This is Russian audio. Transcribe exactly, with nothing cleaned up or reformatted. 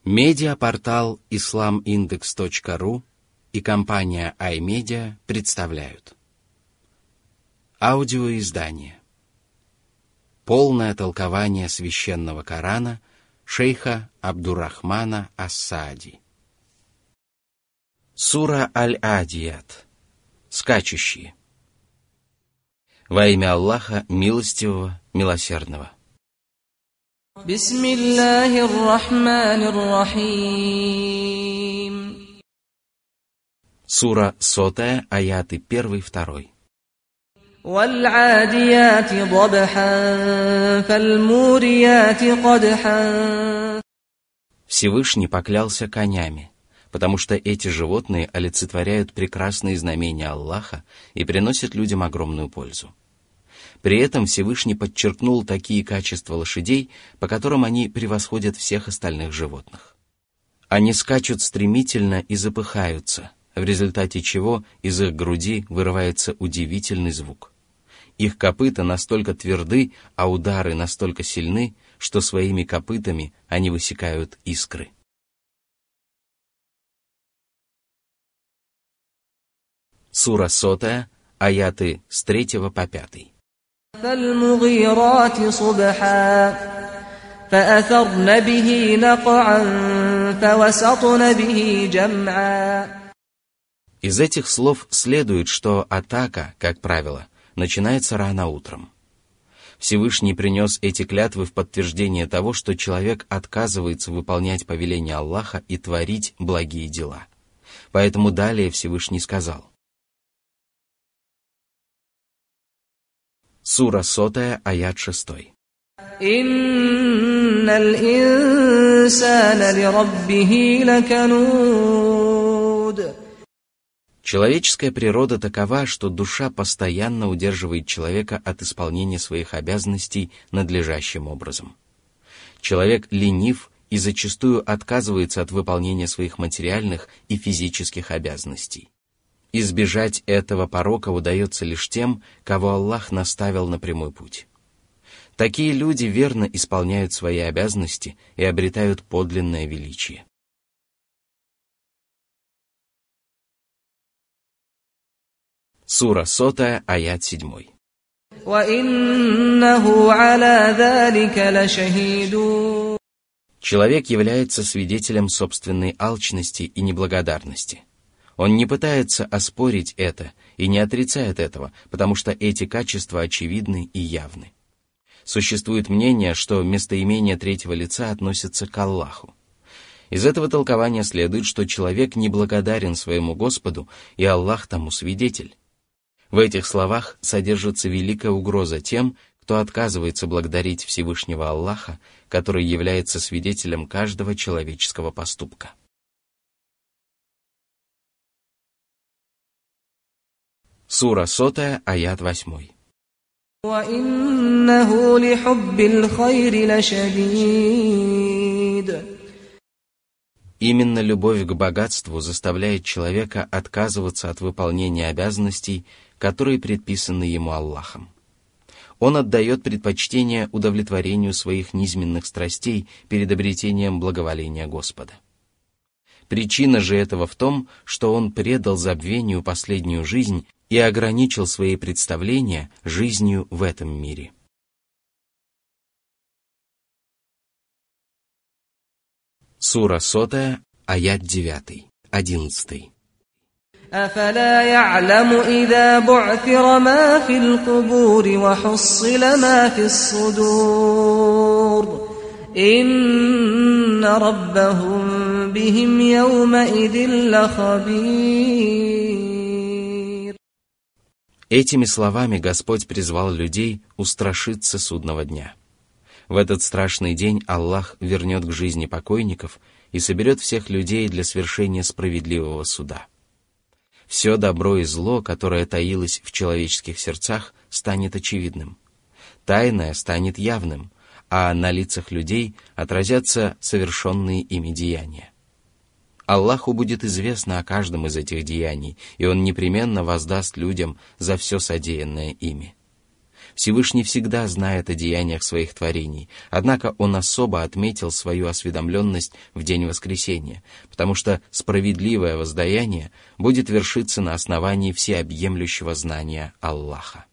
Медиапортал ислам индекс точка ру и компания iMedia представляют аудиоиздание «Полное толкование священного Корана» шейха Абдуррахмана ас-Саади. Сура Аль-Адият. Скачущие. Во имя Аллаха, милостивого, милосердного. Бисмиллахир рахманир рахим. Сура сотая, аяты первый, второй. Валь-адияти дабхан, фаль-мурияти кадхан. Всевышний поклялся конями, потому что эти животные олицетворяют прекрасные знамения Аллаха и приносят людям огромную пользу. При этом Всевышний подчеркнул такие качества лошадей, по которым они превосходят всех остальных животных. Они скачут стремительно и запыхаются, в результате чего из их груди вырывается удивительный звук. Их копыта настолько тверды, а удары настолько сильны, что своими копытами они высекают искры. Сура сотая, аяты с третьего по пятый. فالمغيرات صبحا فأثرن به نقعا فوسطن به جمعا. Из этих слов следует, что атака, как правило, начинается рано утром. Всевышний принес эти клятвы в подтверждение того, что человек отказывается выполнять повеление Аллаха и творить благие дела. Поэтому далее Всевышний сказал. Сура сотая, аят шестой. Инналь инсана лираббихи лакануд. Человеческая природа такова, что душа постоянно удерживает человека от исполнения своих обязанностей надлежащим образом. Человек ленив и зачастую отказывается от выполнения своих материальных и физических обязанностей. Избежать этого порока удается лишь тем, кого Аллах наставил на прямой путь. Такие люди верно исполняют свои обязанности и обретают подлинное величие. Сура сотая, аят седьмой. Человек является свидетелем собственной алчности и неблагодарности. Он не пытается оспорить это и не отрицает этого, потому что эти качества очевидны и явны. Существует мнение, что местоимение третьего лица относится к Аллаху. Из этого толкования следует, что человек неблагодарен своему Господу, и Аллах тому свидетель. В этих словах содержится великая угроза тем, кто отказывается благодарить Всевышнего Аллаха, который является свидетелем каждого человеческого поступка. Сура сотая, аят восьмой. Именно любовь к богатству заставляет человека отказываться от выполнения обязанностей, которые предписаны ему Аллахом. Он отдает предпочтение удовлетворению своих низменных страстей перед обретением благоволения Господа. Причина же этого в том, что он предал забвению последнюю жизнь и ограничил свои представления жизнью в этом мире. Сура сотая, аят девятый, одиннадцатый. أفلا يعلم إذا بعثر ما في القبور وحصل ما في الصدور إن ربهم بهم يومئذ لخبير. Этими словами Господь призвал людей устрашиться судного дня. В этот страшный день Аллах вернет к жизни покойников и соберет всех людей для свершения справедливого суда. Все добро и зло, которое таилось в человеческих сердцах, станет очевидным. Тайное станет явным, а на лицах людей отразятся совершенные ими деяния. Аллаху будет известно о каждом из этих деяний, и Он непременно воздаст людям за все содеянное ими. Всевышний всегда знает о деяниях своих творений, однако Он особо отметил свою осведомленность в день воскресения, потому что справедливое воздаяние будет вершиться на основании всеобъемлющего знания Аллаха.